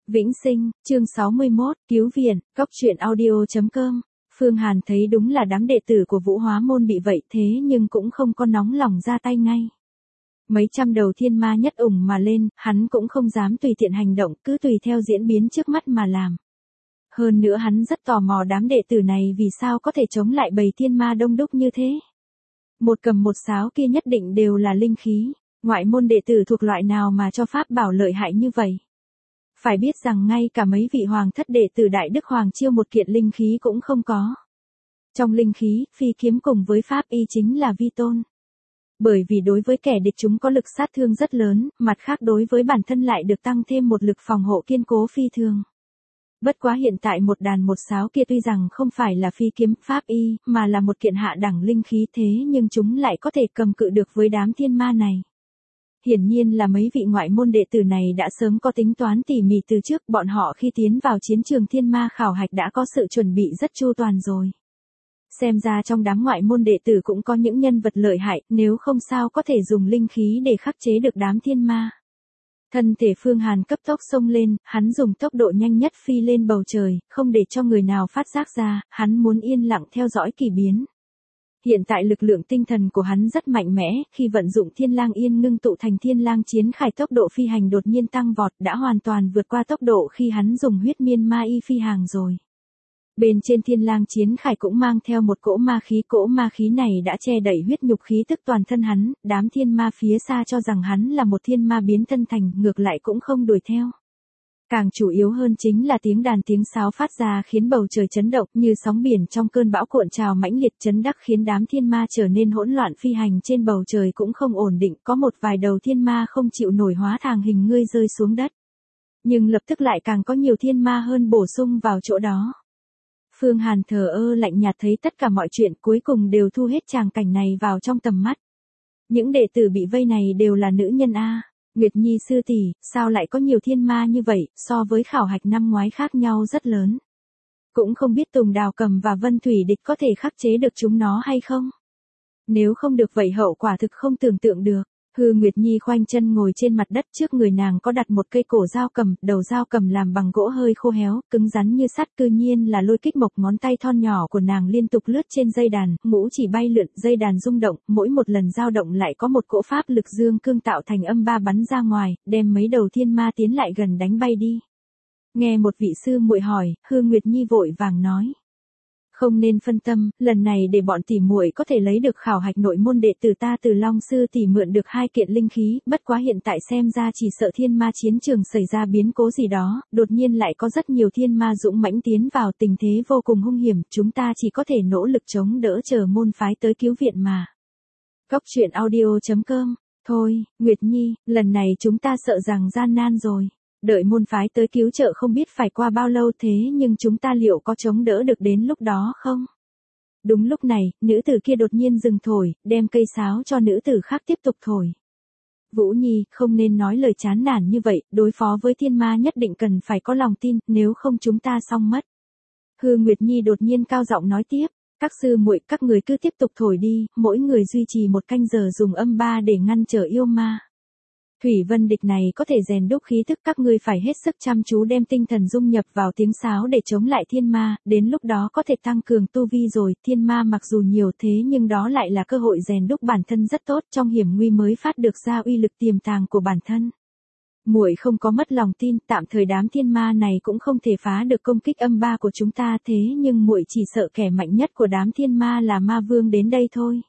Vĩnh Sinh, chương 61, cứu viện, cóc truyện audio.com. Phương Hàn thấy đúng là đám đệ tử của Vũ Hóa Môn bị vậy thế nhưng cũng không có nóng lòng ra tay ngay. Mấy trăm đầu thiên ma nhất ủng mà lên, hắn cũng không dám tùy tiện hành động, cứ tùy theo diễn biến trước mắt mà làm. Hơn nữa hắn rất tò mò đám đệ tử này vì sao có thể chống lại bầy thiên ma đông đúc như thế. Một cầm một sáo kia nhất định đều là linh khí, ngoại môn đệ tử thuộc loại nào mà cho pháp bảo lợi hại như vậy. Phải biết rằng ngay cả mấy vị hoàng thất đệ tử Đại Đức Hoàng Chiêu một kiện linh khí cũng không có. Trong linh khí, phi kiếm cùng với pháp y chính là vi tôn. Bởi vì đối với kẻ địch chúng có lực sát thương rất lớn, mặt khác đối với bản thân lại được tăng thêm một lực phòng hộ kiên cố phi thường. Bất quá hiện tại một đàn một sáo kia tuy rằng không phải là phi kiếm pháp y, mà là một kiện hạ đẳng linh khí thế nhưng chúng lại có thể cầm cự được với đám thiên ma này. Hiển nhiên là mấy vị ngoại môn đệ tử này đã sớm có tính toán tỉ mỉ từ trước, bọn họ khi tiến vào chiến trường thiên ma khảo hạch đã có sự chuẩn bị rất chu toàn rồi. Xem ra trong đám ngoại môn đệ tử cũng có những nhân vật lợi hại, nếu không sao có thể dùng linh khí để khắc chế được đám thiên ma. Thân thể Phương Hàn cấp tốc xông lên, hắn dùng tốc độ nhanh nhất phi lên bầu trời, không để cho người nào phát giác ra, hắn muốn yên lặng theo dõi kỳ biến. Hiện tại lực lượng tinh thần của hắn rất mạnh mẽ, khi vận dụng Thiên Lang Yên ngưng tụ thành Thiên Lang Chiến Khải tốc độ phi hành đột nhiên tăng vọt, đã hoàn toàn vượt qua tốc độ khi hắn dùng huyết miên ma y phi hàng rồi. Bên trên Thiên Lang Chiến Khải cũng mang theo một cỗ ma khí này đã che đậy huyết nhục khí tức toàn thân hắn, đám thiên ma phía xa cho rằng hắn là một thiên ma biến thân thành, ngược lại cũng không đuổi theo. Càng chủ yếu hơn chính là tiếng đàn tiếng sáo phát ra khiến bầu trời chấn động như sóng biển trong cơn bão cuộn trào mãnh liệt chấn đắc khiến đám thiên ma trở nên hỗn loạn phi hành trên bầu trời cũng không ổn định, có một vài đầu thiên ma không chịu nổi hóa thành hình ngươi rơi xuống đất. Nhưng lập tức lại càng có nhiều thiên ma hơn bổ sung vào chỗ đó. Phương Hàn thờ ơ lạnh nhạt thấy tất cả mọi chuyện cuối cùng đều thu hết tràng cảnh này vào trong tầm mắt. Những đệ tử bị vây này đều là nữ nhân a. Nguyệt Nhi sư tỷ, sao lại có nhiều thiên ma như vậy, so với khảo hạch năm ngoái khác nhau rất lớn. Cũng không biết Tùng Đào Cầm và Vân Thủy Địch có thể khắc chế được chúng nó hay không. Nếu không được vậy hậu quả thực không tưởng tượng được. Hư Nguyệt Nhi khoanh chân ngồi trên mặt đất, trước người nàng có đặt một cây cổ dao cầm, đầu dao cầm làm bằng gỗ hơi khô héo, cứng rắn như sắt, cư nhiên là lôi kích mộc ngón tay thon nhỏ của nàng liên tục lướt trên dây đàn, ngũ chỉ bay lượn, dây đàn rung động, mỗi một lần dao động lại có một cỗ pháp lực dương cương tạo thành âm ba bắn ra ngoài, đem mấy đầu thiên ma tiến lại gần đánh bay đi. Nghe một vị sư muội hỏi, Hư Nguyệt Nhi vội vàng nói. Không nên phân tâm, lần này để bọn tỷ muội có thể lấy được khảo hạch nội môn đệ tử ta từ Long sư tỷ mượn được 2 kiện linh khí, bất quá hiện tại xem ra chỉ sợ thiên ma chiến trường xảy ra biến cố gì đó, đột nhiên lại có rất nhiều thiên ma dũng mãnh tiến vào, tình thế vô cùng hung hiểm, chúng ta chỉ có thể nỗ lực chống đỡ chờ môn phái tới cứu viện mà. Cóc truyện audio.com. Thôi, Nguyệt Nhi, lần này chúng ta sợ rằng gian nan rồi. Đợi môn phái tới cứu trợ không biết phải qua bao lâu thế nhưng chúng ta liệu có chống đỡ được đến lúc đó không? Đúng lúc này, nữ tử kia đột nhiên dừng thổi, đem cây sáo cho nữ tử khác tiếp tục thổi. Vũ Nhi, không nên nói lời chán nản như vậy, đối phó với thiên ma nhất định cần phải có lòng tin, nếu không chúng ta xong mất. Hư Nguyệt Nhi đột nhiên cao giọng nói tiếp, các sư muội, các người cứ tiếp tục thổi đi, mỗi người duy trì 1 canh giờ dùng âm 3 để ngăn trở yêu ma. Thủy Vân Địch này có thể rèn đúc khí thức, các ngươi phải hết sức chăm chú đem tinh thần dung nhập vào tiếng sáo để chống lại thiên ma, đến lúc đó có thể tăng cường tu vi rồi, thiên ma mặc dù nhiều thế nhưng đó lại là cơ hội rèn đúc bản thân rất tốt, trong hiểm nguy mới phát được ra uy lực tiềm tàng của bản thân. Muội không có mất lòng tin, tạm thời đám thiên ma này cũng không thể phá được công kích âm 3 của chúng ta thế nhưng muội chỉ sợ kẻ mạnh nhất của đám thiên ma là ma vương đến đây thôi.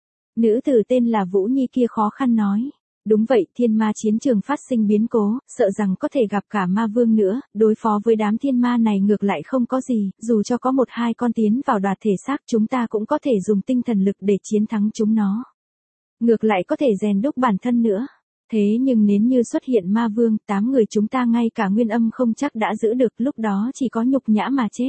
Nữ tử tên là Vũ Nhi kia khó khăn nói. Đúng vậy, thiên ma chiến trường phát sinh biến cố, sợ rằng có thể gặp cả ma vương nữa, đối phó với đám thiên ma này ngược lại không có gì, dù cho có 1-2 con tiến vào đoạt thể xác chúng ta cũng có thể dùng tinh thần lực để chiến thắng chúng nó. Ngược lại có thể rèn đúc bản thân nữa. Thế nhưng nếu như xuất hiện ma vương, 8 người chúng ta ngay cả nguyên âm không chắc đã giữ được, lúc đó chỉ có nhục nhã mà chết.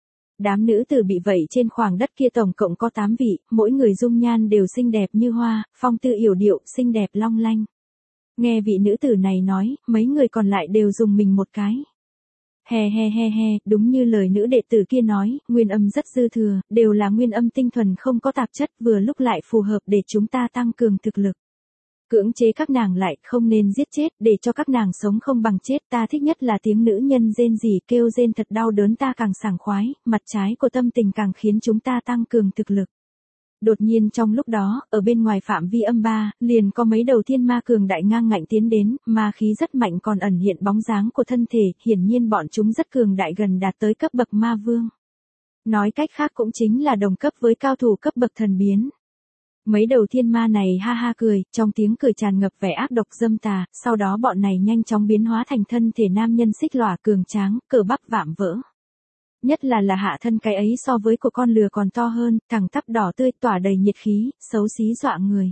Đám nữ tử bị vậy trên khoảng đất kia tổng cộng có 8 vị, mỗi người dung nhan đều xinh đẹp như hoa, phong tư yểu điệu, xinh đẹp long lanh. Nghe vị nữ tử này nói, mấy người còn lại đều dùng mình một cái. He, đúng như lời nữ đệ tử kia nói, nguyên âm rất dư thừa, đều là nguyên âm tinh thuần không có tạp chất, vừa lúc lại phù hợp để chúng ta tăng cường thực lực. cưỡng chế các nàng lại, không nên giết chết, để cho các nàng sống không bằng chết. Ta thích nhất là tiếng nữ nhân rên rỉ, kêu rên thật đau đớn, ta càng sảng khoái, mặt trái của tâm tình càng khiến chúng ta tăng cường thực lực. Đột nhiên trong lúc đó, ở bên ngoài phạm vi âm ba, liền có mấy đầu thiên ma cường đại ngang ngạnh tiến đến, ma khí rất mạnh còn ẩn hiện bóng dáng của thân thể, hiển nhiên bọn chúng rất cường đại, gần đạt tới cấp bậc ma vương. Nói cách khác cũng chính là đồng cấp với cao thủ cấp bậc thần biến. Mấy đầu thiên ma này ha ha cười, trong tiếng cười tràn ngập vẻ ác độc dâm tà, sau đó bọn này nhanh chóng biến hóa thành thân thể nam nhân xích lòa cường tráng, cơ bắp vạm vỡ. Nhất là hạ thân cái ấy so với của con lừa còn to hơn, thẳng tắp đỏ tươi tỏa đầy nhiệt khí, xấu xí dọa người.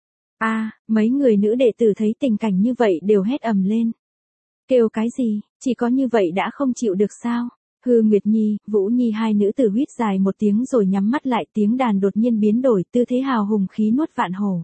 Mấy người nữ đệ tử thấy tình cảnh như vậy đều hét ầm lên. Kêu cái gì, chỉ có như vậy đã không chịu được sao? Hư Nguyệt Nhi, Vũ Nhi hai nữ tử huýt dài một tiếng rồi nhắm mắt lại, tiếng đàn đột nhiên biến đổi, tư thế hào hùng khí nuốt vạn hổ.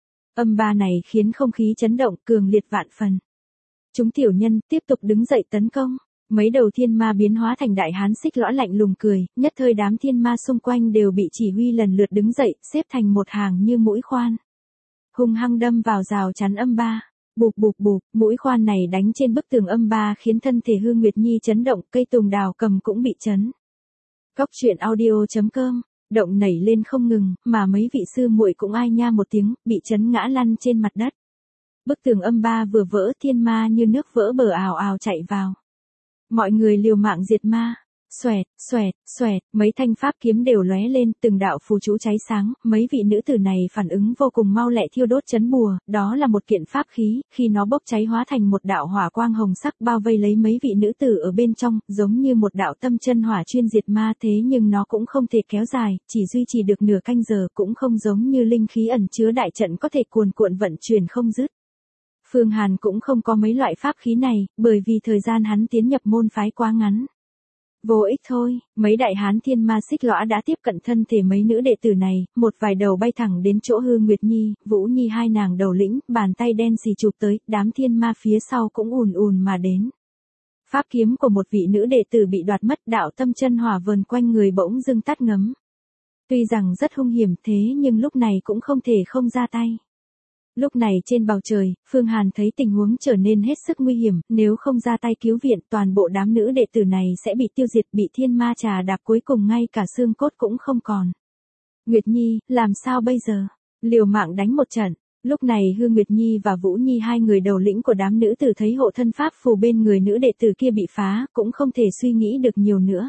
Âm ba này khiến không khí chấn động, cường liệt vạn phần. Chúng tiểu nhân tiếp tục đứng dậy tấn công. Mấy đầu thiên ma biến hóa thành đại hán xích lõa lạnh lùng cười, nhất thời đám thiên ma xung quanh đều bị chỉ huy lần lượt đứng dậy, xếp thành một hàng như mũi khoan. Hung hăng đâm vào rào chắn âm ba. Bụp bụp bụp, mũi khoan này đánh trên bức tường âm ba khiến thân thể Hư Nguyệt Nhi chấn động, cây tùng đào cầm cũng bị chấn. Cóc truyện audio.com, động nảy lên không ngừng, mà mấy vị sư muội cũng ai nha một tiếng, bị chấn ngã lăn trên mặt đất. Bức tường âm ba vừa vỡ, thiên ma như nước vỡ bờ ào ào chạy vào. Mọi người liều mạng diệt ma. Xoẹt, xoẹt, xoẹt, mấy thanh pháp kiếm đều lóe lên, từng đạo phù chú cháy sáng, mấy vị nữ tử này phản ứng vô cùng mau lẹ, thiêu đốt chấn bùa, đó là một kiện pháp khí, khi nó bốc cháy hóa thành một đạo hỏa quang hồng sắc bao vây lấy mấy vị nữ tử ở bên trong, giống như một đạo tâm chân hỏa chuyên diệt ma, thế nhưng nó cũng không thể kéo dài, chỉ duy trì được nửa canh giờ, cũng không giống như linh khí ẩn chứa đại trận có thể cuồn cuộn vận chuyển không dứt. Phương Hàn cũng không có mấy loại pháp khí này, bởi vì thời gian hắn tiến nhập môn phái quá ngắn. Vô ích thôi, mấy đại hán thiên ma xích lõa đã tiếp cận thân thể mấy nữ đệ tử này, một vài đầu bay thẳng đến chỗ Hư Nguyệt Nhi, Vũ Nhi hai nàng đầu lĩnh, bàn tay đen xì chụp tới, đám thiên ma phía sau cũng ùn ùn mà đến. Pháp kiếm của một vị nữ đệ tử bị đoạt mất, đạo tâm chân hỏa vờn quanh người bỗng dưng tắt ngấm. Tuy rằng rất hung hiểm thế nhưng lúc này cũng không thể không ra tay. Lúc này trên bầu trời, Phương Hàn thấy tình huống trở nên hết sức nguy hiểm, nếu không ra tay cứu viện toàn bộ đám nữ đệ tử này sẽ bị tiêu diệt, bị thiên ma trà đạp, cuối cùng ngay cả xương cốt cũng không còn. Nguyệt Nhi, làm sao bây giờ? Liều mạng đánh một trận. Lúc này Hư Nguyệt Nhi và Vũ Nhi hai người đầu lĩnh của đám nữ tử thấy hộ thân pháp phù bên người nữ đệ tử kia bị phá, cũng không thể suy nghĩ được nhiều nữa.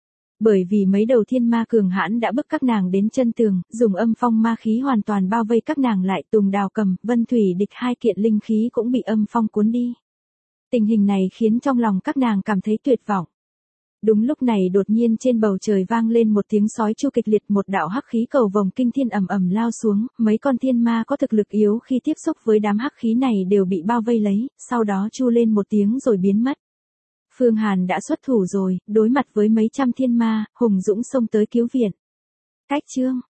Bởi vì mấy đầu thiên ma cường hãn đã bức các nàng đến chân tường, dùng âm phong ma khí hoàn toàn bao vây các nàng lại, tùng đào cầm, vân thủy địch hai kiện linh khí cũng bị âm phong cuốn đi. Tình hình này khiến trong lòng các nàng cảm thấy tuyệt vọng. Đúng lúc này đột nhiên trên bầu trời vang lên một tiếng sói chu kịch liệt, một đạo hắc khí cầu vồng kinh thiên ầm ầm lao xuống, mấy con thiên ma có thực lực yếu khi tiếp xúc với đám hắc khí này đều bị bao vây lấy, sau đó chu lên một tiếng rồi biến mất. Phương Hàn đã xuất thủ rồi, đối mặt với mấy trăm thiên ma, hùng dũng xông tới cứu viện. Cách chương